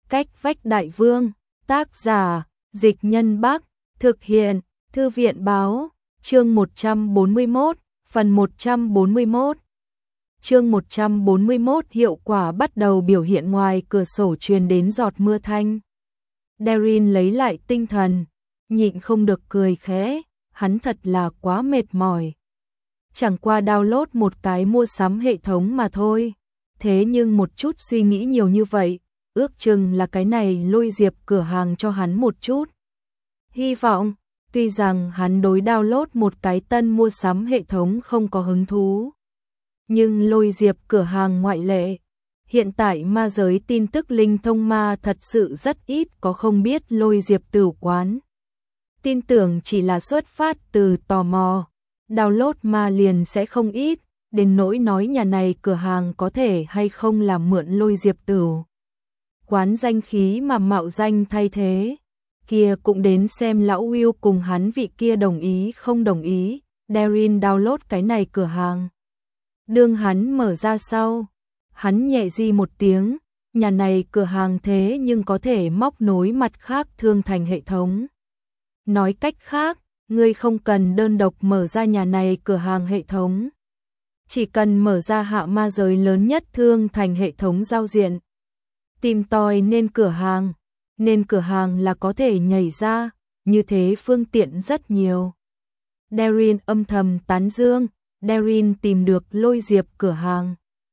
Cách vách đại vương, tác giả, Dịch Nhân Bắc, thực hiện, Thư viện báo, chương 141, phần 141. Chương 141 hiệu quả bắt đầu biểu hiện ngoài cửa sổ truyền đến giọt mưa thanh. Darin lấy lại tinh thần, nhịn không được cười khẽ, hắn thật là quá mệt mỏi. Chẳng qua download một cái mua sắm hệ thống mà thôi, thế nhưng một chút suy nghĩ nhiều như vậy, ước chừng là cái này lôi diệp cửa hàng cho hắn một chút hy vọng, tuy rằng hắn đối download một cái tân mua sắm hệ thống không có hứng thú. Nhưng lôi diệp cửa hàng ngoại lệ, hiện tại ma giới tin tức linh thông ma thật sự rất ít có không biết lôi diệp tử quán. Tin tưởng chỉ là xuất phát từ tò mò, download ma liền sẽ không ít, đến nỗi nói nhà này cửa hàng có thể hay không làm mượn lôi diệp tử quán danh khí mà mạo danh thay thế, kia cũng đến xem lão Will cùng hắn vị kia đồng ý không đồng ý. Darin download cái này cửa hàng. Đương hắn mở ra sau, hắn nhẹ di một tiếng, nhà này cửa hàng thế nhưng có thể móc nối mặt khác thương thành hệ thống. Nói cách khác, ngươi không cần đơn độc mở ra nhà này cửa hàng hệ thống. Chỉ cần mở ra hạ ma giới lớn nhất thương thành hệ thống giao diện. Tìm tòi nên cửa hàng là có thể nhảy ra, như thế phương tiện rất nhiều. Darin âm thầm tán dương, Darin tìm được lôi diệp cửa hàng.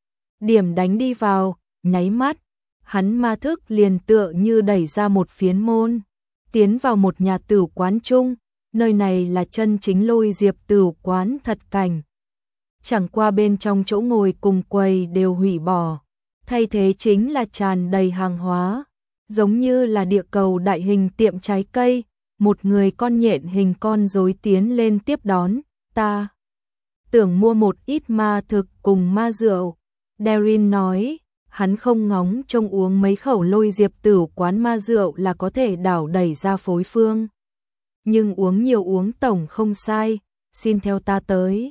Điểm đánh đi vào, nháy mắt, hắn ma thức liền tựa như đẩy ra một phiến môn, tiến vào một nhà tử quán chung, nơi này là chân chính lôi diệp tử quán thật cảnh. Chẳng qua bên trong chỗ ngồi cùng quầy đều hủy bỏ, thay thế chính là tràn đầy hàng hóa, giống như là địa cầu đại hình tiệm trái cây, một người con nhện hình con rối tiến lên tiếp đón, ta tưởng mua một ít ma thực cùng ma rượu. Darin nói, hắn không ngóng trông uống mấy khẩu lôi diệp tử quán ma rượu là có thể đảo đẩy ra phối phương. Nhưng uống nhiều uống tổng không sai, xin theo ta tới.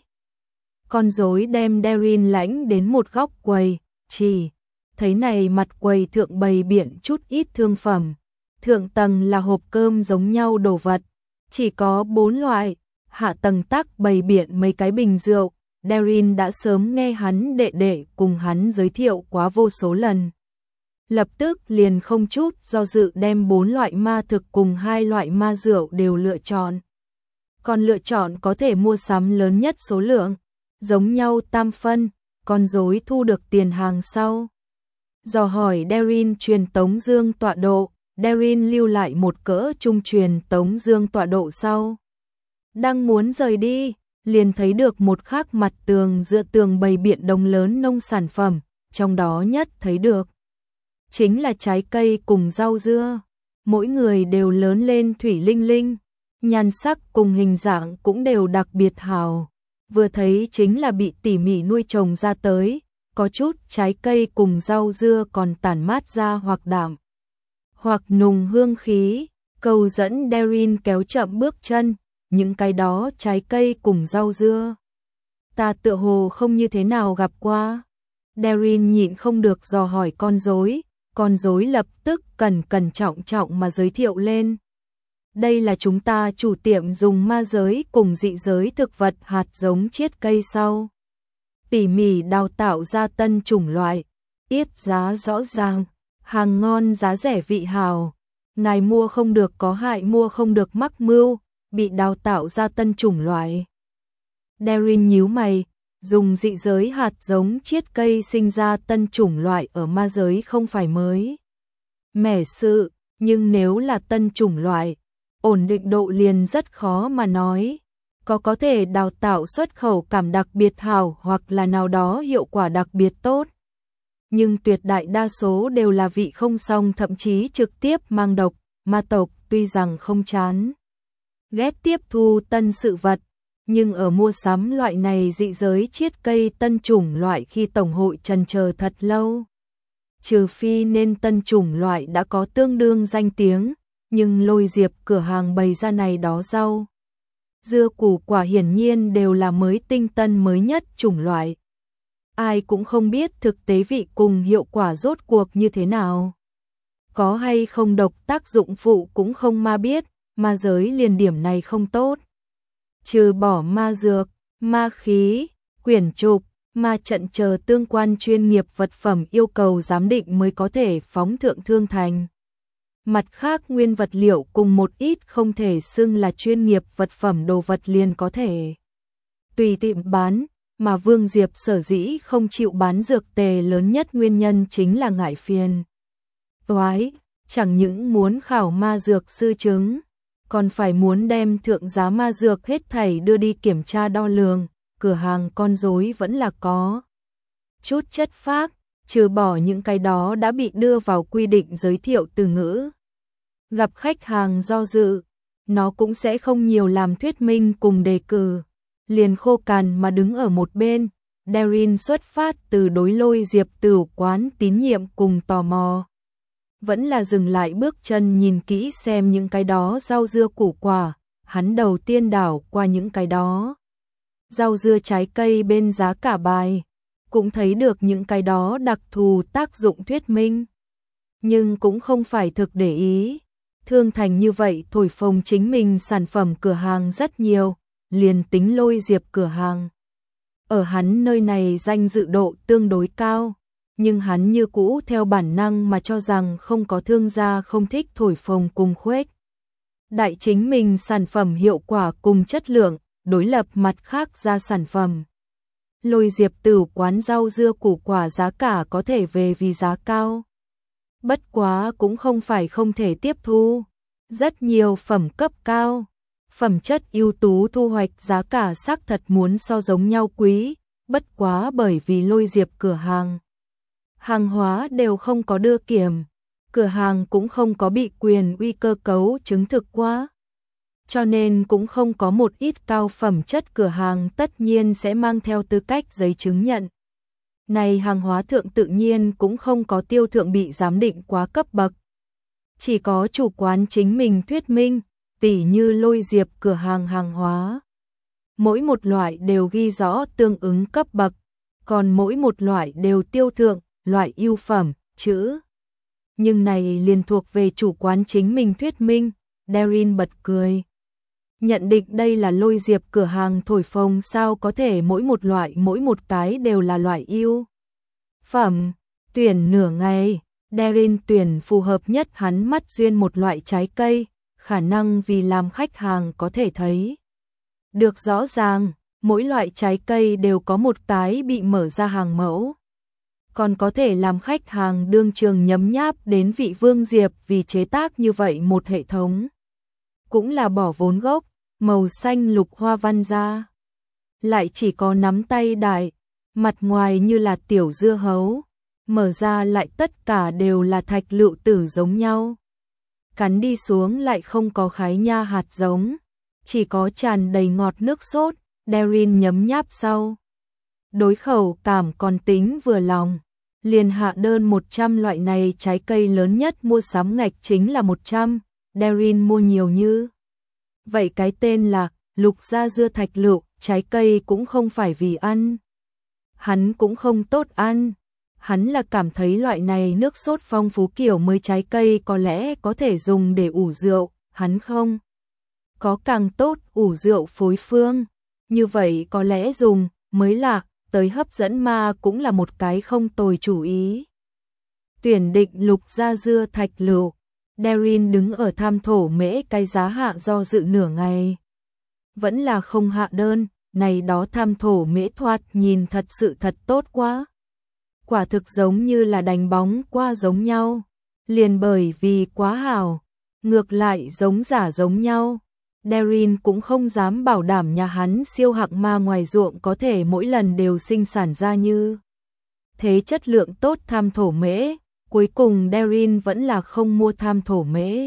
Con rối đem Darin lãnh đến một góc quầy, chỉ thấy này mặt quầy thượng bày biện chút ít thương phẩm. Thượng tầng là hộp cơm giống nhau đồ vật, chỉ có 4 loại, hạ tầng tắc bày biện mấy cái bình rượu. Darin đã sớm nghe hắn đệ đệ cùng hắn giới thiệu quá vô số lần. Lập tức liền không chút do dự đem 4 loại ma thực cùng 2 loại ma rượu đều lựa chọn. Còn lựa chọn có thể mua sắm lớn nhất số lượng, giống nhau tam phân, con rối thu được tiền hàng sau. Dò hỏi Darin truyền tống dương tọa độ, Darin lưu lại một cỡ trung truyền tống dương tọa độ sau. Đang muốn rời đi, liền thấy được một khắc mặt tường giữa tường bày biện đống lớn nông sản phẩm, trong đó nhất thấy được chính là trái cây cùng rau dưa, mỗi người đều lớn lên thủy linh linh, nhan sắc cùng hình dạng cũng đều đặc biệt hào, vừa thấy chính là bị tỉ mỉ nuôi trồng ra tới, có chút trái cây cùng rau dưa còn tản mát ra hoặc đạm, hoặc nùng hương khí, cầu dẫn Darin kéo chậm bước chân. Những cái đó trái cây cùng rau dưa, ta tựa hồ không như thế nào gặp qua. Darin nhịn không được dò hỏi con rối lập tức cẩn trọng mà giới thiệu lên. Đây là chúng ta chủ tiệm dùng ma giới cùng dị giới thực vật hạt giống chiết cây sau. Tỉ mỉ đào tạo ra tân chủng loại, yết giá rõ ràng, hàng ngon giá rẻ vị hào. Ngài mua không được có hại mua không được mắc mưu. Bị đào tạo ra tân chủng loại. Darin nhíu mày, dùng dị giới hạt giống chiết cây sinh ra tân chủng loại ở ma giới không phải mới mẻ sự, nhưng nếu là tân chủng loại, ổn định độ liền rất khó mà nói. Có thể đào tạo xuất khẩu cảm đặc biệt hảo hoặc là nào đó hiệu quả đặc biệt tốt. Nhưng tuyệt đại đa số đều là vị không song thậm chí trực tiếp mang độc, ma tộc tuy rằng không chán ghét tiếp thu tân sự vật, nhưng ở mua sắm loại này dị giới chiết cây tân chủng loại khi tổng hội trần chờ thật lâu. Trừ phi nên tân chủng loại đã có tương đương danh tiếng, nhưng lôi diệp cửa hàng bày ra này đó rau dưa củ quả hiển nhiên đều là mới tinh tân mới nhất chủng loại. Ai cũng không biết thực tế vị cùng hiệu quả rốt cuộc như thế nào. có hay không độc tác dụng phụ cũng không ma biết, ma giới liền điểm này không tốt. Trừ bỏ ma dược, ma khí, quyển trục, ma trận chờ tương quan chuyên nghiệp vật phẩm yêu cầu giám định mới có thể phóng thượng thương thành. Mặt khác nguyên vật liệu cùng một ít không thể xưng là chuyên nghiệp vật phẩm đồ vật liền có thể tùy tiệm bán, mà Vương Diệp sở dĩ không chịu bán dược tề lớn nhất nguyên nhân chính là ngại phiền toái, chẳng những muốn khảo ma dược sư chứng, còn phải muốn đem thượng giá ma dược hết thảy đưa đi kiểm tra đo lường, cửa hàng con rối vẫn là có chút chất phác, trừ bỏ những cái đó đã bị đưa vào quy định giới thiệu từ ngữ. Gặp khách hàng do dự, nó cũng sẽ không nhiều làm thuyết minh cùng đề cử, liền khô cằn mà đứng ở một bên. Darin xuất phát từ đối Lôi Diệp Tửu quán tín nhiệm cùng tò mò, vẫn là dừng lại bước chân nhìn kỹ xem những cái đó rau dưa củ quả, hắn đầu tiên đảo qua những cái đó rau dưa trái cây bên giá cả bài, cũng thấy được những cái đó đặc thù tác dụng thuyết minh, nhưng cũng không phải thực để ý. Thương thành như vậy thổi phồng chính mình sản phẩm cửa hàng rất nhiều, liền tính Lôi Diệp cửa hàng ở hắn nơi này danh dự độ tương đối cao, nhưng hắn như cũ theo bản năng mà cho rằng không có thương gia không thích thổi phồng cùng khuếch đại chính mình sản phẩm hiệu quả cùng chất lượng, đối lập mặt khác ra sản phẩm. Lôi Diệp Tửu quán rau dưa củ quả giá cả có thể về vì giá cao, bất quá cũng không phải không thể tiếp thu. Rất nhiều phẩm cấp cao, phẩm chất ưu tú thu hoạch giá cả xác thật muốn so giống nhau quý, bất quá bởi vì Lôi Diệp cửa hàng hóa đều không có đưa kiểm, cửa hàng cũng không có bị quyền uy cơ cấu chứng thực qua, cho nên cũng không có một ít cao phẩm chất cửa hàng tất nhiên sẽ mang theo tư cách giấy chứng nhận. Này hàng hóa thượng tự nhiên cũng không có tiêu thượng bị giám định quá cấp bậc. Chỉ có chủ quán chính mình thuyết minh, tỉ như Lôi Diệp cửa hàng hóa. Mỗi một loại đều ghi rõ tương ứng cấp bậc, còn mỗi một loại đều tiêu thượng, loại ưu phẩm, chữ. Nhưng này liền thuộc về chủ quán chính mình thuyết minh, Darin bật cười. Nhận định đây là Lôi Diệp cửa hàng thổi phồng sao có thể mỗi một cái đều là loại ưu phẩm, tuyển nửa ngày. Darin tuyển phù hợp nhất hắn mắt duyên một loại trái cây, khả năng vì làm khách hàng có thể thấy được rõ ràng, mỗi loại trái cây đều có một cái bị mở ra hàng mẫu. Còn có thể làm khách hàng đương trường nhấm nháp đến vị Vương Diệp vì chế tác như vậy một hệ thống. Cũng là bỏ vốn gốc, màu xanh lục hoa văn ra. Lại chỉ có nắm tay đại, mặt ngoài như là tiểu dưa hấu. Mở ra lại tất cả đều là thạch lựu tử giống nhau. Cắn đi xuống lại không có khái nha hạt giống, chỉ có tràn đầy ngọt nước sốt. Darin nhấm nháp sau, đối khẩu cảm còn tính vừa lòng, liền hạ đơn 100 loại này trái cây lớn nhất mua sắm ngạch chính là 100, Darin mua nhiều như vậy cái tên là lục gia dưa thạch lựu, trái cây cũng không phải vì ăn. Hắn cũng không tốt ăn. Hắn là cảm thấy loại này nước sốt phong phú kiểu mới trái cây có lẽ có thể dùng để ủ rượu, hắn không có càng tốt ủ rượu phối phương, như vậy có lẽ dùng mới lạ, tới hấp dẫn ma cũng là một cái không tồi chủ ý. Tuyển định lục gia dưa thạch lựu, Darin đứng ở tham thổ mễ cái giá hạ do dự nửa ngày. Vẫn là không hạ đơn, này đó tham thổ mễ thoạt nhìn thật sự thật tốt quá. Quả thực giống như là đánh bóng qua giống nhau, liền bởi vì quá hảo, ngược lại giống giả giống nhau. Darin cũng không dám bảo đảm nhà hắn siêu hạng ma ngoài ruộng có thể mỗi lần đều sinh sản ra như thế chất lượng tốt tham thổ mễ, cuối cùng Darin vẫn là không mua tham thổ mễ.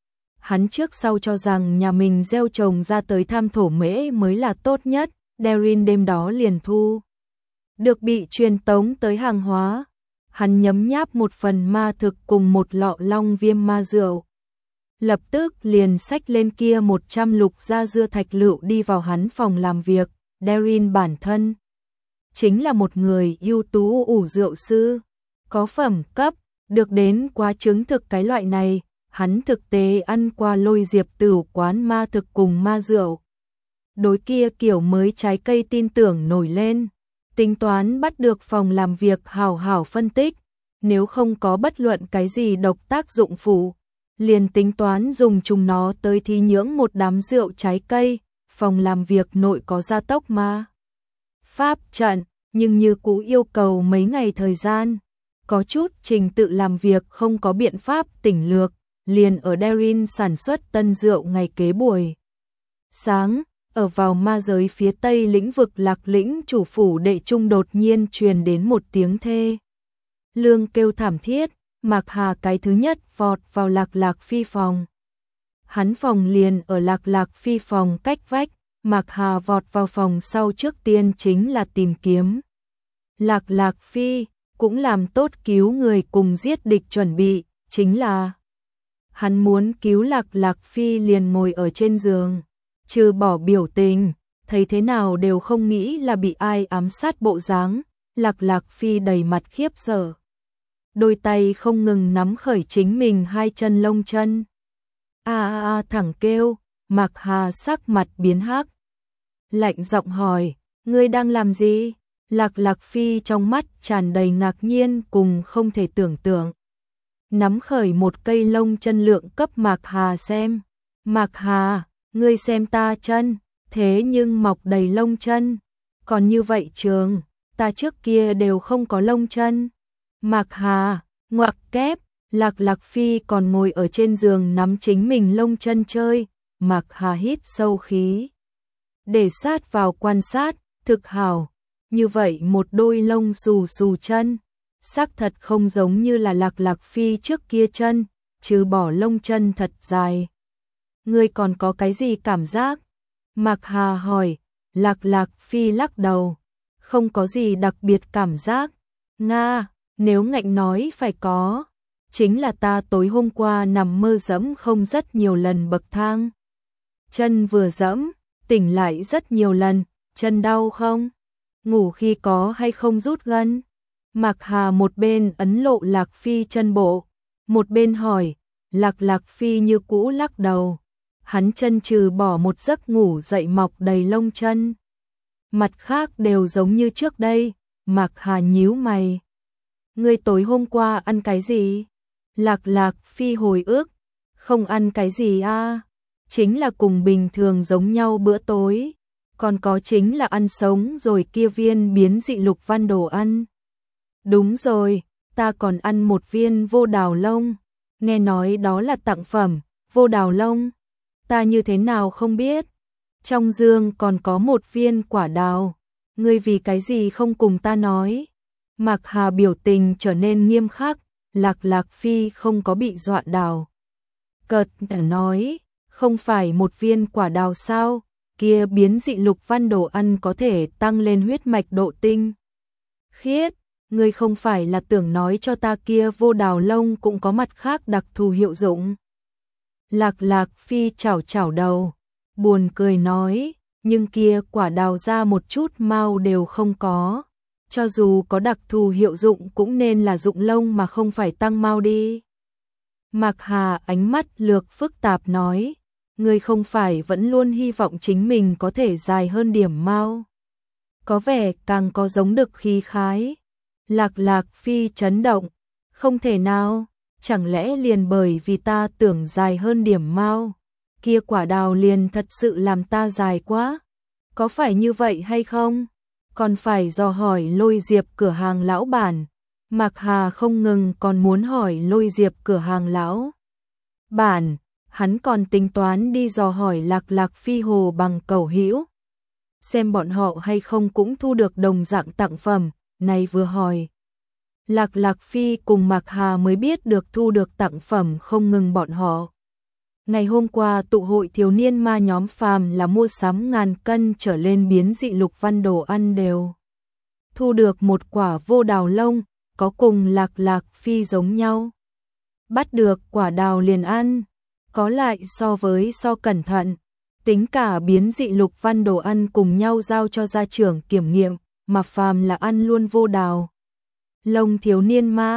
Hắn trước sau cho rằng nhà mình gieo trồng ra tới tham thổ mễ mới là tốt nhất, Darin đêm đó liền thu được bị truyền tống tới hàng hóa. Hắn nhấm nháp một phần ma thực cùng một lọ long viêm ma rượu. Lập tức liền xách lên kia 100 lục gia dưa thạch lựu đi vào hắn phòng làm việc. Darin bản thân chính là một người ưu tú ủ rượu sư, có phẩm cấp, Được đến quá chứng thực cái loại này, hắn thực tế ăn qua Lôi Diệp Tửu quán ma thực cùng ma rượu. Đối kia kiểu mới trái cây tin tưởng nổi lên, tính toán bắt được phòng làm việc hảo hảo phân tích, nếu không có bất luận cái gì độc tác dụng phụ, liền tính toán dùng chúng nó tới thí nhưỡng một đám rượu trái cây, phòng làm việc nội có gia tốc ma pháp trận, nhưng như cũ yêu cầu mấy ngày thời gian, có chút trình tự làm việc không có biện pháp tỉnh lược, liền ở Darin sản xuất tân rượu ngày kế buổi sáng. Ở vào ma giới phía tây lĩnh vực Lạc Lĩnh chủ phủ đệ trung đột nhiên truyền đến một tiếng thê lương kêu thảm thiết, Mạc Hà cái thứ nhất vọt vào Lạc Phi phòng. Hắn phòng liền ở Lạc Phi phòng cách vách, Mạc Hà vọt vào phòng sau trước tiên chính là tìm kiếm Lạc Phi, cũng làm tốt cứu người cùng giết địch chuẩn bị, chính là hắn muốn cứu Lạc Phi liền ngồi ở trên giường, trừ bỏ biểu tình, thấy thế nào đều không nghĩ là bị ai ám sát bộ dáng. Lạc Phi đầy mặt khiếp sợ, đôi tay không ngừng nắm khởi chính mình hai chân lông chân. Thẳng kêu, Mạc Hà sắc mặt biến hắc. Lạnh giọng hỏi, ngươi đang làm gì? Lạc Phi trong mắt tràn đầy ngạc nhiên cùng không thể tưởng tượng. Nắm khởi một cây lông chân lượng cấp Mạc Hà xem. Mạc Hà, ngươi xem ta chân, thế nhưng mọc đầy lông chân. Còn như vậy trường, ta trước kia đều không có lông chân. Mạc Hà, ngoặc kép, Lạc Phi còn ngồi ở trên giường nắm chính mình lông chân chơi. Mạc Hà hít sâu khí, để sát vào quan sát, thực hảo. Như vậy một đôi lông xù xù chân, xác thật không giống như là Lạc Phi trước kia chân, trừ bỏ lông chân thật dài. Ngươi còn có cái gì cảm giác? Mạc Hà hỏi. Lạc Phi lắc đầu, không có gì đặc biệt cảm giác. Nga, nếu ngạnh nói phải có, chính là ta tối hôm qua nằm mơ dẫm không rất nhiều lần bậc thang. Chân vừa dẫm, tỉnh lại rất nhiều lần, chân đau không? Ngủ khi có hay không rút gân? Mạc Hà một bên ấn lộ Lạc Phi chân bộ, một bên hỏi. Lạc Phi như cũ lắc đầu. Hắn chân trừ bỏ một giấc ngủ dậy mọc đầy lông chân, mặt khác đều giống như trước đây. Mạc Hà nhíu mày. Ngươi tối hôm qua ăn cái gì? Lạc Phi hồi ức. Không ăn cái gì a, chính là cùng bình thường giống nhau bữa tối. Còn có chính là ăn sống rồi kia viên biến dị lục văn đồ ăn. Đúng rồi, ta còn ăn một viên vô đào lông. Nghe nói đó là tặng phẩm, vô đào lông. Ta như thế nào không biết. Trong dương còn có một viên quả đào. Ngươi vì cái gì không cùng ta nói? Mạc Hà biểu tình trở nên nghiêm khắc. Lạc Phi không có bị dọa đào. Cợt nói, không phải một viên quả đào sao? Kia biến dị lục văn đồ ăn có thể tăng lên huyết mạch độ tinh khiết. Ngươi không phải là tưởng nói cho ta kia vô đào lông cũng có mặt khác đặc thù hiệu dụng? Lạc Phi chảo đầu, buồn cười nói, nhưng kia quả đào ra một chút mau đều không có. Cho dù có đặc thù hiệu dụng cũng nên là dụng lông mà không phải tăng mau đi. Mạc Hà ánh mắt lược phức tạp nói, ngươi không phải vẫn luôn hy vọng chính mình có thể dài hơn điểm mau? Có vẻ càng có giống đực khí khái. Lạc Phi chấn động, không thể nào, chẳng lẽ liền bởi vì ta tưởng dài hơn điểm mau, kia quả đào liền thật sự làm ta dài quá? Có phải như vậy hay không? Còn phải dò hỏi Lôi Diệp cửa hàng lão bản. Mạc Hà không ngừng còn muốn hỏi Lôi Diệp cửa hàng lão bản, hắn còn tính toán đi dò hỏi Lạc Phi Hồ bằng cầu hữu, xem bọn họ hay không cũng thu được đồng dạng tặng phẩm. Này vừa hỏi, Lạc Phi cùng Mạc Hà mới biết được thu được tặng phẩm không ngừng bọn họ. Ngày hôm qua tụ hội thiếu niên ma nhóm phàm là mua sắm ngàn cân trở lên biến dị lục văn đồ ăn đều thu được một quả vô đào lông, có cùng Lạc Phi giống nhau. Bắt được quả đào liền ăn, có lại so cẩn thận, tính cả biến dị lục văn đồ ăn cùng nhau giao cho gia trưởng kiểm nghiệm, mà phàm là ăn luôn vô đào lông thiếu niên ma,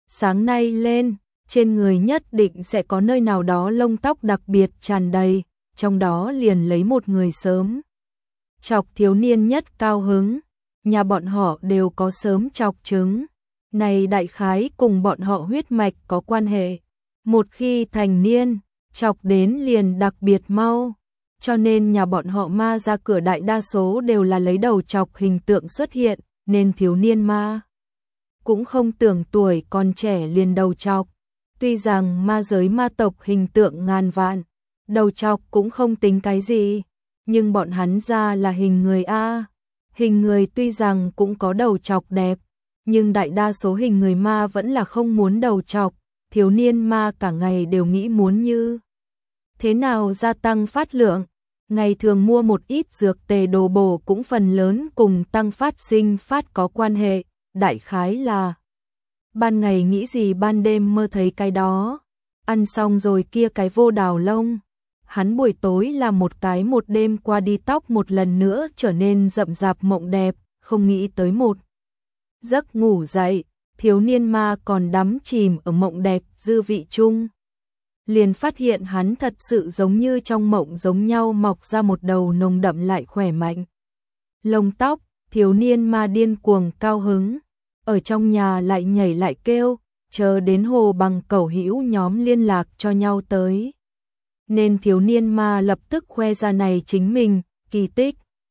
Sáng nay lên, trên người nhất định sẽ có nơi nào đó lông tóc đặc biệt tràn đầy, trong đó liền lấy một người sớm chọc thiếu niên nhất cao hứng, nhà bọn họ đều có sớm chọc trứng. Này đại khái cùng bọn họ huyết mạch có quan hệ, một khi thành niên, chọc đến liền đặc biệt mau, cho nên nhà bọn họ ma ra cửa đại đa số đều là lấy đầu chọc hình tượng xuất hiện, nên thiếu niên ma cũng không tưởng tuổi còn trẻ liền đầu chọc. Tuy rằng ma giới ma tộc hình tượng ngàn vạn, đầu chọc cũng không tính cái gì, nhưng bọn hắn ra là hình người a. Hình người tuy rằng cũng có đầu chọc đẹp, nhưng đại đa số hình người ma vẫn là không muốn đầu chọc, thiếu niên ma cả ngày đều nghĩ muốn như thế nào gia tăng phát lượng, ngày thường mua một ít dược tề đồ bổ cũng phần lớn cùng tăng phát sinh phát có quan hệ, đại khái là ban ngày nghĩ gì ban đêm mơ thấy cái đó, ăn xong rồi kia cái vô đào lông. Hắn buổi tối là một cái một đêm qua đi tóc một lần nữa trở nên rậm rạp mộng đẹp, không nghĩ tới một giấc ngủ dậy, thiếu niên ma còn đắm chìm ở mộng đẹp dư vị chung. Liền phát hiện hắn thật sự giống như trong mộng giống nhau mọc ra một đầu nồng đậm lại khỏe mạnh lông tóc, thiếu niên ma điên cuồng cao hứng, ở trong nhà lại nhảy lại kêu, chờ đến hồ bằng cẩu hữu nhóm liên lạc cho nhau tới. Nên thiếu niên ma lập tức khoe ra này chính mình, kỳ tích.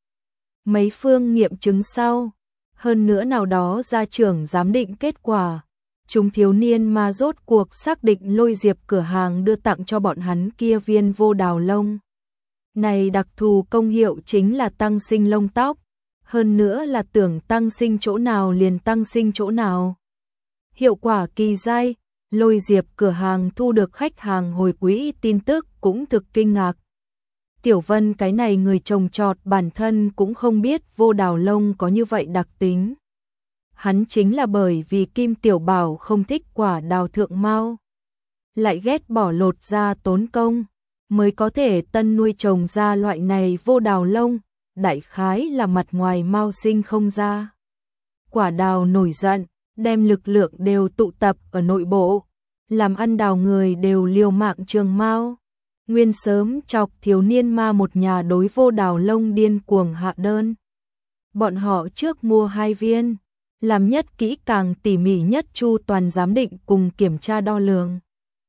Mấy phương nghiệm chứng sau, hơn nữa nào đó gia trưởng giám định kết quả, chúng thiếu niên ma rốt cuộc xác định Lôi Diệp cửa hàng đưa tặng cho bọn hắn kia viên vô đào lông. Này đặc thù công hiệu chính là tăng sinh lông tóc, hơn nữa là tưởng tăng sinh chỗ nào liền tăng sinh chỗ nào. Hiệu quả kỳ dai, Lôi Diệp cửa hàng thu được khách hàng hồi quỹ tin tức cũng thực kinh ngạc. Tiểu Vân cái này người trồng trọt bản thân cũng không biết vô đào lông có như vậy đặc tính. Hắn chính là bởi vì Kim Tiểu Bảo không thích quả đào thượng mau, lại ghét bỏ lột ra tốn công, mới có thể tân nuôi trồng ra loại này vô đào lông, đại khái là mặt ngoài mau sinh không ra. Quả đào nổi giận, đem lực lượng đều tụ tập ở nội bộ, làm ăn đào người đều liều mạng trường mau. Nguyên sớm chọc thiếu niên ma một nhà đối vô đào lông điên cuồng hạ đơn. Bọn họ trước mua 2 viên, làm nhất kỹ càng tỉ mỉ nhất chu toàn giám định cùng kiểm tra đo lường.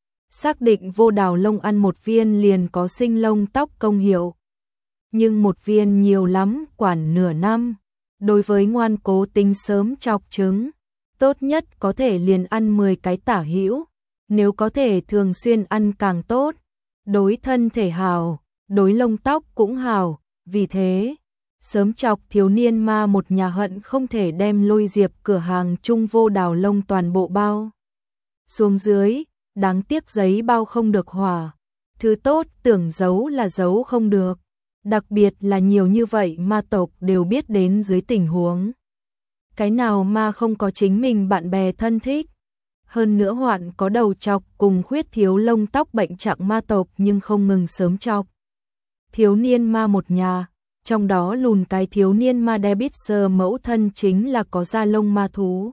Xác định vô đào lông ăn một viên liền có sinh lông tóc công hiệu. Nhưng một viên nhiều lắm quản nửa năm. Đối với ngoan cố tính sớm chọc trứng, tốt nhất có thể liền ăn 10 cái tả hữu, nếu có thể thường xuyên ăn càng tốt. Đối thân thể hào, đối lông tóc cũng hào, vì thế, sớm chọc thiếu niên ma một nhà hận không thể đem Lôi Diệp cửa hàng chung vô đào lông toàn bộ bao xuống dưới, đáng tiếc giấy bao không được hòa, thứ tốt tưởng giấu là giấu không được, đặc biệt là nhiều như vậy ma tộc đều biết đến dưới tình huống. Cái nào ma không có chính mình bạn bè thân thích, hơn nữa hoạn có đầu chọc cùng khuyết thiếu lông tóc bệnh trạng ma tộc nhưng không ngừng sớm chọc. Thiếu niên ma một nhà, trong đó lùn cái thiếu niên ma Debitzer mẫu thân chính là có da lông ma thú.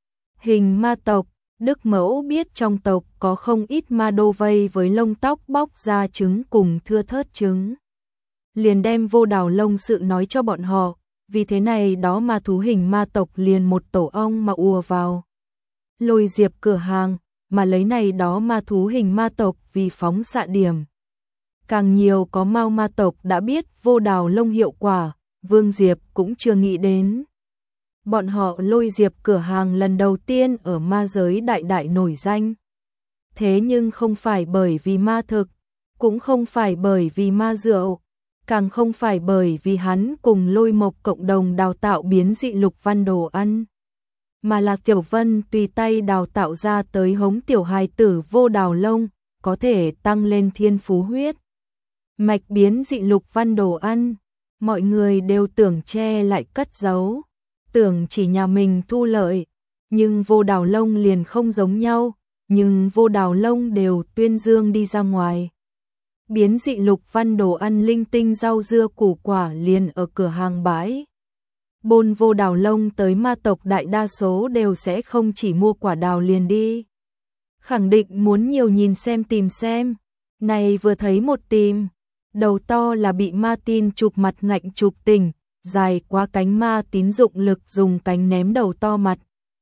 Hình ma tộc, Đức mẫu biết trong tộc có không ít ma đô vây với lông tóc bóc ra trứng cùng thưa thớt trứng. Liền đem vô đào lông sự nói cho bọn họ, vì thế này đó ma thú hình ma tộc liền một tổ ong mà ùa vào. Lôi Diệp cửa hàng, mà lấy này đó ma thú hình ma tộc vì phóng xạ điểm. Càng nhiều có mau ma tộc đã biết vô đào lông hiệu quả, Vương Diệp cũng chưa nghĩ đến. Bọn họ Lôi Diệp cửa hàng lần đầu tiên ở ma giới đại đại nổi danh. Thế nhưng không phải bởi vì ma thực, cũng không phải bởi vì ma rượu, càng không phải bởi vì hắn cùng Lôi Mộc cộng đồng đào tạo biến dị lục văn đồ ăn. Mà là Tiểu Vân tùy tay đào tạo ra tới hống tiểu hài tử vô đào lông, có thể tăng lên thiên phú huyết mạch biến dị lục văn đồ ăn. Mọi người đều tưởng che lại cất giấu, tưởng chỉ nhà mình thu lợi, nhưng vô đào lông liền không giống nhau, nhưng vô đào lông đều tuyên dương đi ra ngoài. Biến dị lục văn đồ ăn linh tinh rau dưa củ quả liền ở cửa hàng bãi Bôn vô đào lông tới ma tộc đại đa số đều sẽ không chỉ mua quả đào liền đi. Khẳng định muốn nhiều nhìn xem tìm xem. Này vừa thấy một tìm, đầu to là bị Martin chụp mặt ngạnh chụp tỉnh, dài quá cánh ma tín dụng lực dùng cánh ném đầu to mặt.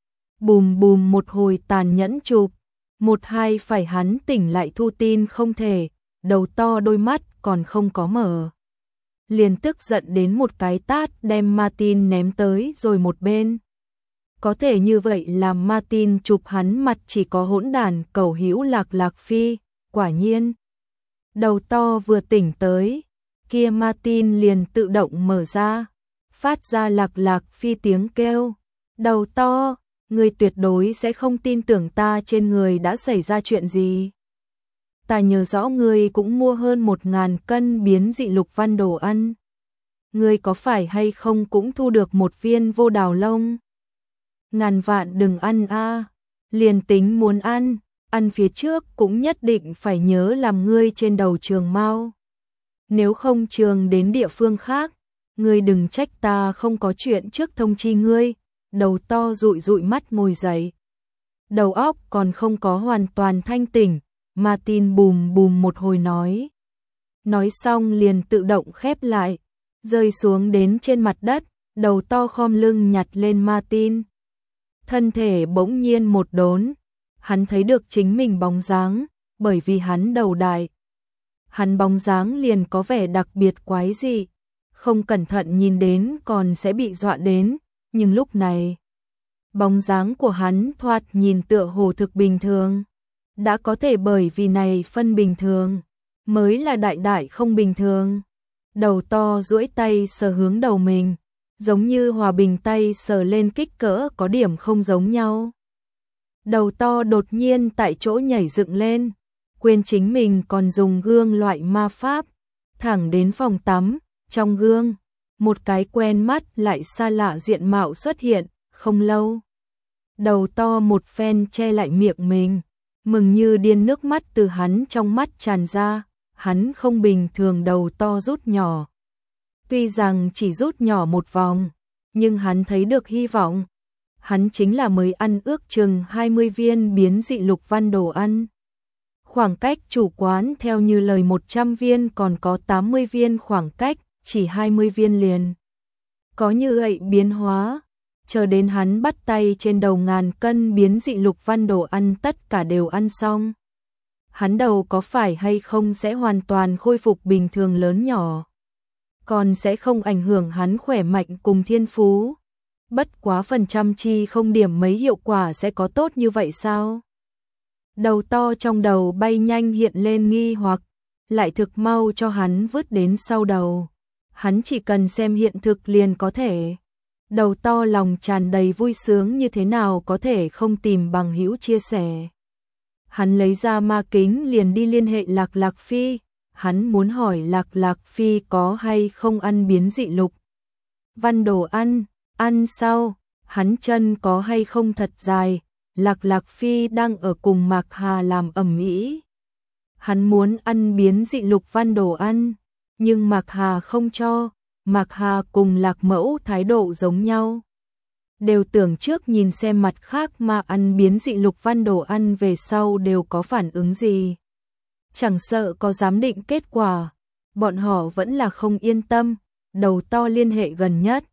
Bùm bùm một hồi tàn nhẫn chụp, một hai phải hắn tỉnh lại thu tin không thể, đầu to đôi mắt còn không có mở. Liền tức giận đến một cái tát đem Martin ném tới rồi một bên. Có thể như vậy làm Martin chụp hắn mặt chỉ có hỗn đản cẩu hữu Lạc Phi, quả nhiên. Đầu to vừa tỉnh tới, kia Martin liền tự động mở ra, phát ra Lạc Phi tiếng kêu. Đầu to, ngươi tuyệt đối sẽ không tin tưởng ta trên người đã xảy ra chuyện gì. Ta nhớ rõ ngươi cũng mua hơn 1000 cân biến dị lục văn đồ ăn. Ngươi có phải hay không cũng thu được một viên vô đào lông? Ngàn vạn đừng ăn a, liền tính muốn ăn phía trước cũng nhất định phải nhớ làm ngươi trên đầu trường mau. Nếu không trường đến địa phương khác, ngươi đừng trách ta không có chuyện trước thông chi ngươi. Đầu to dụi dụi mắt ngồi dậy. Đầu óc còn không có hoàn toàn thanh tỉnh, Martin bùm bùm một hồi nói. Nói xong liền tự động khép lại, rơi xuống đến trên mặt đất, đầu to khom lưng nhặt lên Martin. Thân thể bỗng nhiên một đốn, hắn thấy được chính mình bóng dáng, bởi vì hắn đầu đại. Hắn bóng dáng liền có vẻ đặc biệt quái dị, không cẩn thận nhìn đến còn sẽ bị dọa đến, nhưng lúc này, bóng dáng của hắn thoạt nhìn tựa hồ thực bình thường. Đã có thể bởi vì này phân bình thường, mới là đại đại không bình thường. Đầu to duỗi tay sờ hướng đầu mình, giống như hòa bình tay sờ lên kích cỡ có điểm không giống nhau. Đầu to đột nhiên tại chỗ nhảy dựng lên, quên chính mình còn dùng gương loại ma pháp, thẳng đến phòng tắm, trong gương, một cái quen mắt lại xa lạ diện mạo xuất hiện, không lâu. Đầu to một phen che lại miệng mình, mừng như điên nước mắt từ hắn trong mắt tràn ra, hắn không bình thường đầu to rút nhỏ. Tuy rằng chỉ rút nhỏ một vòng, nhưng hắn thấy được hy vọng. Hắn chính là mới ăn ước chừng 20 viên biến dị lục văn đồ ăn. Khoảng cách chủ quán theo như lời 100 viên còn có 80 viên khoảng cách, chỉ 20 viên liền. Có như vậy biến hóa, chờ đến hắn bắt tay trên đầu 1000 cân biến dị lục văn đồ ăn tất cả đều ăn xong. Hắn đầu có phải hay không sẽ hoàn toàn khôi phục bình thường lớn nhỏ, còn sẽ không ảnh hưởng hắn khỏe mạnh cùng thiên phú. Bất quá phần trăm chi không điểm mấy hiệu quả sẽ có tốt như vậy sao? Đầu to trong đầu bay nhanh hiện lên nghi hoặc, lại thực mau cho hắn vứt đến sau đầu. Hắn chỉ cần xem hiện thực liền có thể. Đầu to lòng tràn đầy vui sướng như thế nào có thể không tìm bằng hữu chia sẻ. Hắn lấy ra ma kính liền đi liên hệ Lạc Phi. Hắn muốn hỏi Lạc Phi có hay không ăn biến dị lục văn đồ ăn sau, hắn chân có hay không thật dài. Lạc Phi đang ở cùng Mạc Hà làm ầm ĩ. Hắn muốn ăn biến dị lục văn đồ ăn, nhưng Mạc Hà không cho. Mạc Hà cùng Lạc Mẫu thái độ giống nhau, đều tưởng trước nhìn xem mặt khác mà ăn biến dị lục văn đồ ăn về sau đều có phản ứng gì. Chẳng sợ có giám định kết quả, bọn họ vẫn là không yên tâm. Đầu to liên hệ gần nhất.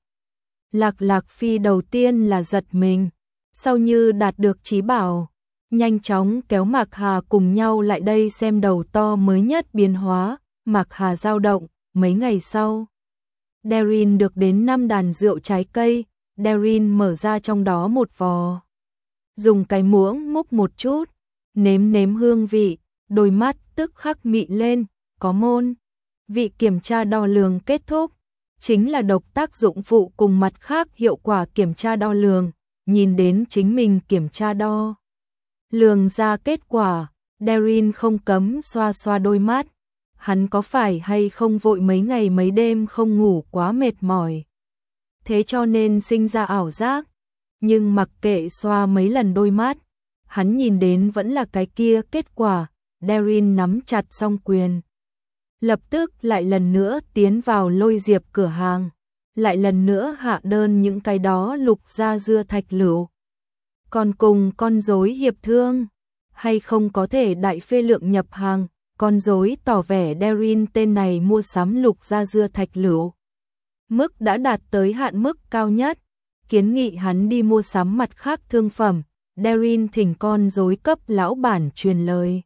Lạc Phi đầu tiên là giật mình, sau như đạt được chí bảo, nhanh chóng kéo Mạc Hà cùng nhau lại đây xem đầu to mới nhất biến hóa. Mạc Hà dao động, mấy ngày sau, Darin được đến 5 đàn rượu trái cây. Darin mở ra trong đó một vò, dùng cái muỗng múc một chút, nếm hương vị, đôi mắt tức khắc mị lên. Có môn vị kiểm tra đo lường kết thúc, chính là độc tác dụng phụ cùng mặt khác hiệu quả kiểm tra đo lường. Nhìn đến chính mình kiểm tra đo lường ra kết quả, Darin không cấm xoa xoa đôi mắt. Hắn có phải hay không vội mấy ngày mấy đêm không ngủ quá mệt mỏi, thế cho nên sinh ra ảo giác. Nhưng mặc kệ xoa mấy lần đôi mắt, hắn nhìn đến vẫn là cái kia kết quả. Darin nắm chặt song quyền, lập tức lại lần nữa tiến vào Lôi Diệp cửa hàng. lại lần nữa hạ đơn những cái đó Lục gia dưa thạch lựu. Còn cùng con rối hiệp thương, hay không có thể đại phê lượng nhập hàng, con rối tỏ vẻ Darin tên này mua sắm Lục gia dưa thạch lựu. Mức đã đạt tới hạn mức cao nhất, kiến nghị hắn đi mua sắm mặt khác thương phẩm, Darin thỉnh con rối cấp lão bản truyền lời.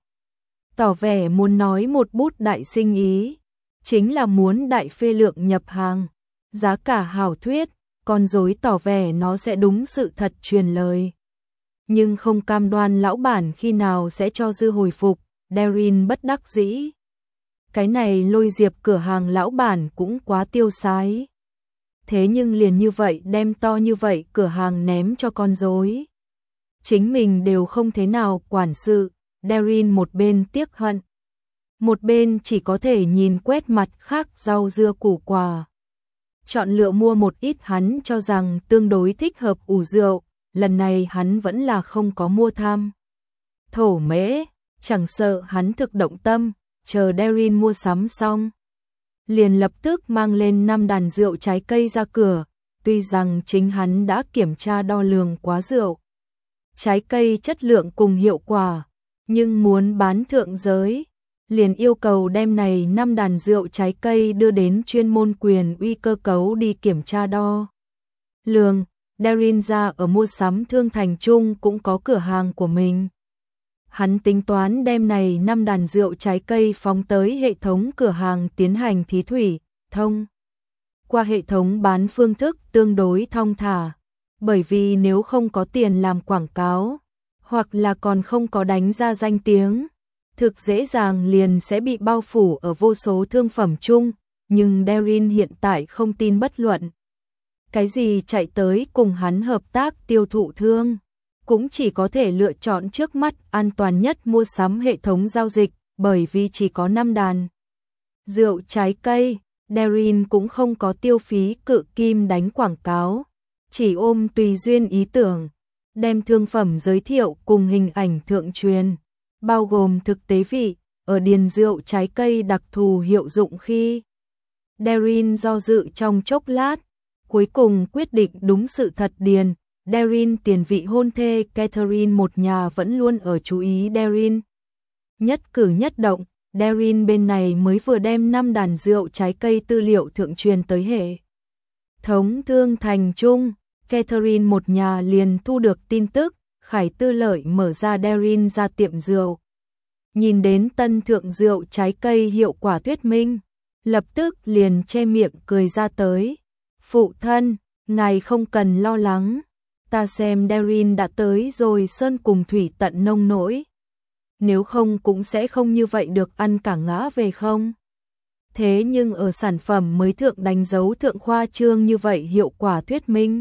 Tỏ vẻ muốn nói một bút đại sinh ý, chính là muốn đại phê lượng nhập hàng, giá cả hảo thuyết, con rối tỏ vẻ nó sẽ đúng sự thật truyền lời. Nhưng không cam đoan lão bản khi nào sẽ cho dư hồi phục, Darin bất đắc dĩ. Cái này lôi diệp cửa hàng lão bản cũng quá tiêu sái. Thế nhưng liền như vậy đem to như vậy cửa hàng ném cho con rối. Chính mình đều không thế nào quản sự, Darin một bên tiếc hận. Một bên chỉ có thể nhìn quét mặt khác rau dưa củ quả. Chọn lựa mua một ít hắn cho rằng tương đối thích hợp ủ rượu, lần này hắn vẫn là không có mua tham. Thổ mễ, chẳng sợ hắn thực động tâm, chờ Darin mua sắm xong. Liền lập tức mang lên 5 đàn rượu trái cây ra cửa, tuy rằng chính hắn đã kiểm tra đo lường quá rượu. Trái cây chất lượng cùng hiệu quả, nhưng muốn bán thượng giới, liền yêu cầu đem này 5 đàn rượu trái cây đưa đến chuyên môn quyền uy cơ cấu đi kiểm tra đo lường. Darin ra ở mua sắm thương thành chung cũng có cửa hàng của mình. Hắn tính toán đem này 5 đàn rượu trái cây phóng tới hệ thống cửa hàng tiến hành thí thủy, thông. Qua hệ thống bán phương thức tương đối thong thả, bởi vì nếu không có tiền làm quảng cáo, hoặc là còn không có đánh ra danh tiếng, thực dễ dàng liền sẽ bị bao phủ ở vô số thương phẩm chung, nhưng Darin hiện tại không tin bất luận. Cái gì chạy tới cùng hắn hợp tác tiêu thụ thương, cũng chỉ có thể lựa chọn trước mắt an toàn nhất mua sắm hệ thống giao dịch, bởi vì chỉ có 5 đàn rượu trái cây, Darin cũng không có tiêu phí cự kim đánh quảng cáo, chỉ ôm tùy duyên ý tưởng, đem thương phẩm giới thiệu cùng hình ảnh thượng truyền, bao gồm thực tế vị, ở điền rượu trái cây đặc thù hiệu dụng khi. Darin do dự trong chốc lát, cuối cùng quyết định đúng sự thật điền. Darin tiền vị hôn thê Catherine một nhà vẫn luôn ở chú ý Darin. Nhất cử nhất động, Darin bên này mới vừa đem 5 đàn rượu trái cây tư liệu thượng truyền tới hệ thống thương thành chung, Catherine một nhà liền thu được tin tức, Khải Tư Lợi mở ra Darin ra tiệm rượu. Nhìn đến tân thượng rượu trái cây hiệu quả thuyết minh, lập tức liền che miệng cười ra tới. Phụ thân, ngài không cần lo lắng. Ta xem Darin đã tới rồi sơn cùng thủy tận nông nỗi. Nếu không cũng sẽ không như vậy được ăn cả ngã về không. Thế nhưng ở sản phẩm mới thượng đánh dấu thượng khoa trương như vậy hiệu quả thuyết minh.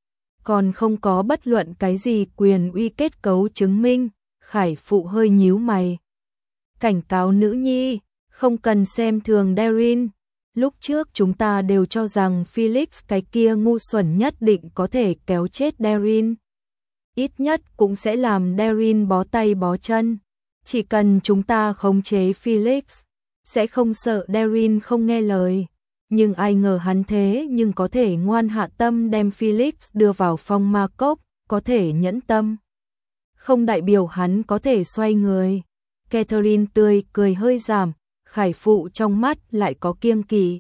Còn không có bất luận cái gì quyền uy kết cấu chứng minh, Khải phụ hơi nhíu mày. Cảnh cáo nữ nhi, không cần xem thường Darin. Lúc trước chúng ta đều cho rằng Felix cái kia ngu xuẩn nhất định có thể kéo chết Darin. Ít nhất cũng sẽ làm Darin bó tay bó chân. Chỉ cần chúng ta khống chế Felix, sẽ không sợ Darin không nghe lời. Nhưng ai ngờ hắn thế nhưng có thể ngoan hạ tâm đem Felix đưa vào phong ma cốc, có thể nhẫn tâm. Không đại biểu hắn có thể xoay người. Catherine tươi cười hơi giảm. Khải phụ trong mắt lại có kiêng kỵ.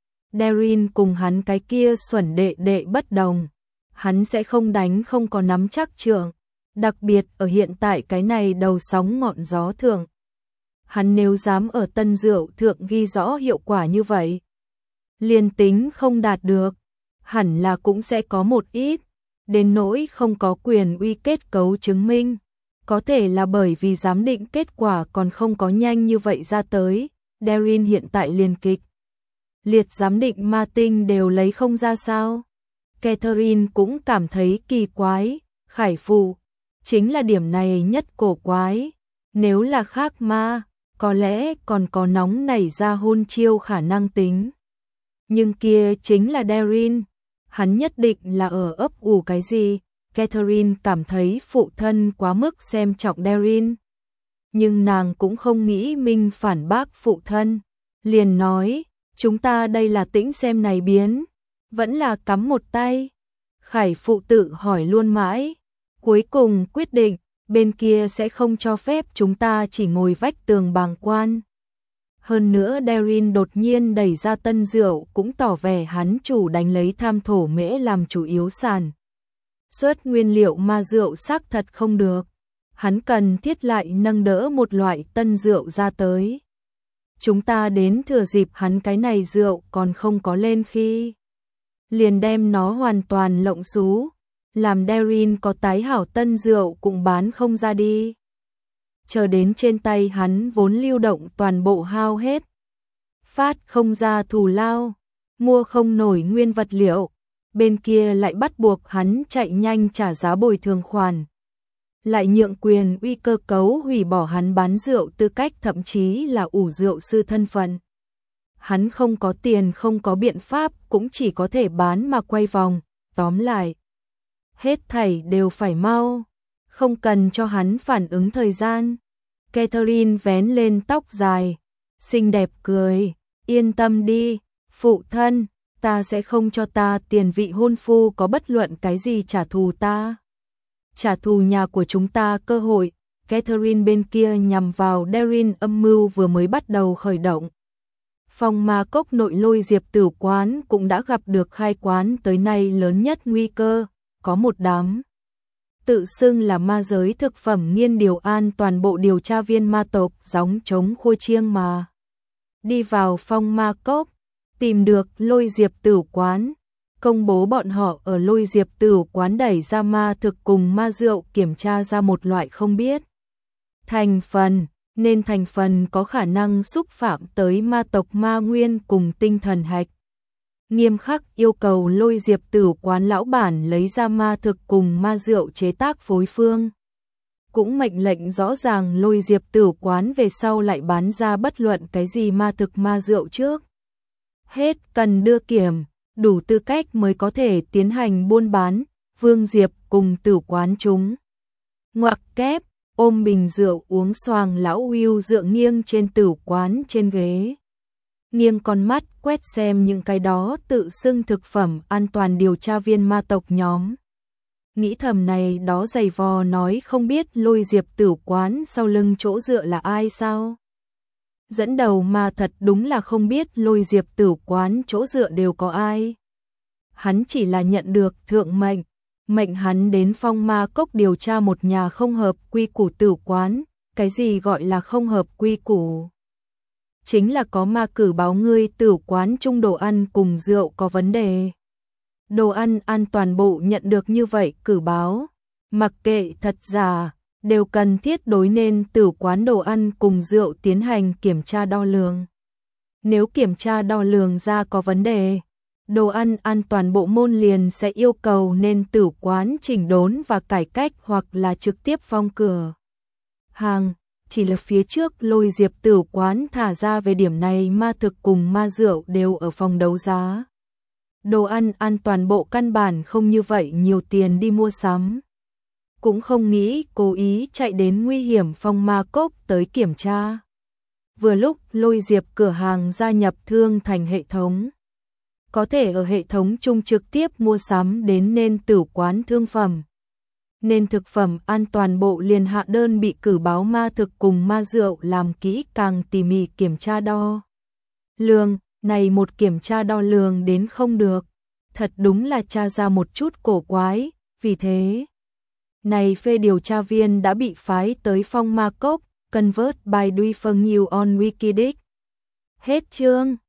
Darin cùng hắn cái kia xuẩn đệ đệ bất đồng. Hắn sẽ không đánh không có nắm chắc trượng. Đặc biệt ở hiện tại cái này đầu sóng ngọn gió thượng. Hắn nếu dám ở tân rượu thượng ghi rõ hiệu quả như vậy. Liên tính không đạt được. Hẳn là cũng sẽ có một ít. Đến nỗi không có quyền uy kết cấu chứng minh. Có thể là bởi vì giám định kết quả còn không có nhanh như vậy ra tới. Darin hiện tại liền kịch liệt giám định ma tinh đều lấy không ra sao. Catherine cũng cảm thấy kỳ quái, Khải phụ, chính là điểm này nhất cổ quái. Nếu là khác ma, có lẽ còn có nóng nảy ra hôn chiêu khả năng tính. Nhưng kia chính là Darin, hắn nhất định là ở ấp ủ cái gì. Catherine cảm thấy phụ thân quá mức xem trọng Darin. Nhưng nàng cũng không nghĩ mình phản bác phụ thân, liền nói, chúng ta đây là tĩnh xem này biến, vẫn là cắm một tay. Khải phụ tự hỏi luôn mãi, cuối cùng quyết định, bên kia sẽ không cho phép chúng ta chỉ ngồi vách tường bàng quan. Hơn nữa Darin đột nhiên đẩy ra tân rượu cũng tỏ vẻ hắn chủ đánh lấy tham thổ mễ làm chủ yếu sản. Xuất nguyên liệu mà rượu xác thật không được. Hắn cần thiết lại nâng đỡ một loại tân rượu ra tới. Chúng ta đến thừa dịp hắn cái này rượu còn không có lên khi. Liền đem nó hoàn toàn lộng xú, làm Darin có tái hảo tân rượu cũng bán không ra đi. Chờ đến trên tay hắn vốn lưu động toàn bộ hao hết. Phát không ra thù lao, mua không nổi nguyên vật liệu, bên kia lại bắt buộc hắn chạy nhanh trả giá bồi thường khoản. Lại nhượng quyền uy cơ cấu hủy bỏ hắn bán rượu tư cách thậm chí là ủ rượu sư thân phận. Hắn không có tiền không có biện pháp cũng chỉ có thể bán mà quay vòng, tóm lại. Hết thảy đều phải mau, không cần cho hắn phản ứng thời gian. Catherine vén lên tóc dài, xinh đẹp cười, yên tâm đi, phụ thân, ta sẽ không cho ta tiền vị hôn phu có bất luận cái gì trả thù ta. Trả thù nhà của chúng ta cơ hội, Catherine bên kia nhằm vào Darin âm mưu vừa mới bắt đầu khởi động. Phong Ma Cốc nội Lôi Diệp Tử quán cũng đã gặp được khai quán tới nay lớn nhất nguy cơ, có một đám tự xưng là ma giới thực phẩm nghiên điều an toàn bộ điều tra viên ma tộc gióng chống khua chiêng mà. Đi vào Phong Ma Cốc, tìm được Lôi Diệp Tử quán, công bố bọn họ ở Lôi Diệp Tử quán đẩy ra ma thực cùng ma rượu kiểm tra ra một loại không biết thành phần, nên thành phần có khả năng xúc phạm tới ma tộc ma nguyên cùng tinh thần hạch. Nghiêm khắc yêu cầu Lôi Diệp Tử quán lão bản lấy ra ma thực cùng ma rượu chế tác phối phương. Cũng mệnh lệnh rõ ràng Lôi Diệp Tử quán về sau lại bán ra bất luận cái gì ma thực ma rượu trước. Hết cần đưa kiểm, đủ tư cách mới có thể tiến hành buôn bán, Vương Diệp cùng tử quán chúng. Ngoặc kép, ôm bình rượu uống xoàng lão Will dựa nghiêng trên tử quán trên ghế. Nghiêng con mắt quét xem những cái đó tự xưng thực phẩm an toàn điều tra viên ma tộc nhóm. Nghĩ thầm này đó giày vò nói không biết Lôi Diệp Tử quán sau lưng chỗ dựa là ai sao. Dẫn đầu mà thật đúng là không biết Lôi Diệp Tử quán chỗ dựa đều có ai. Hắn chỉ là nhận được thượng mệnh, mệnh hắn đến Phong Ma Cốc điều tra một nhà không hợp quy củ tử quán. Cái gì gọi là không hợp quy củ? Chính là có ma cử báo ngươi tử quán chung đồ ăn cùng rượu có vấn đề. Đồ ăn an toàn bộ nhận được như vậy cử báo, mặc kệ thật giả, đều cần thiết đối nên tử quán đồ ăn cùng rượu tiến hành kiểm tra đo lường. Nếu kiểm tra đo lường ra có vấn đề, đồ ăn an toàn bộ môn liền sẽ yêu cầu nên tử quán chỉnh đốn và cải cách hoặc là trực tiếp phong cửa hàng. Chỉ là phía trước Lôi Diệp Tử quán thả ra về điểm này ma thực cùng ma rượu đều ở phòng đấu giá. Đồ ăn an toàn bộ căn bản không như vậy nhiều tiền đi mua sắm. Cũng không nghĩ cố ý chạy đến nguy hiểm Phong Ma Cốc tới kiểm tra. Vừa lúc Lôi Diệp cửa hàng gia nhập thương thành hệ thống. Có thể ở hệ thống chung trực tiếp mua sắm đến nên tử quán thương phẩm. Nên thực phẩm an toàn bộ liền hạ đơn bị cử báo ma thực cùng ma rượu làm kỹ càng tỉ mỉ kiểm tra đo lường, này một kiểm tra đo lường đến không được, thật đúng là tra ra một chút cổ quái, vì thế này phê điều tra viên đã bị phái tới Phong Ma Cốc, convert by Duy Phân New on Wikidic. Hết chương.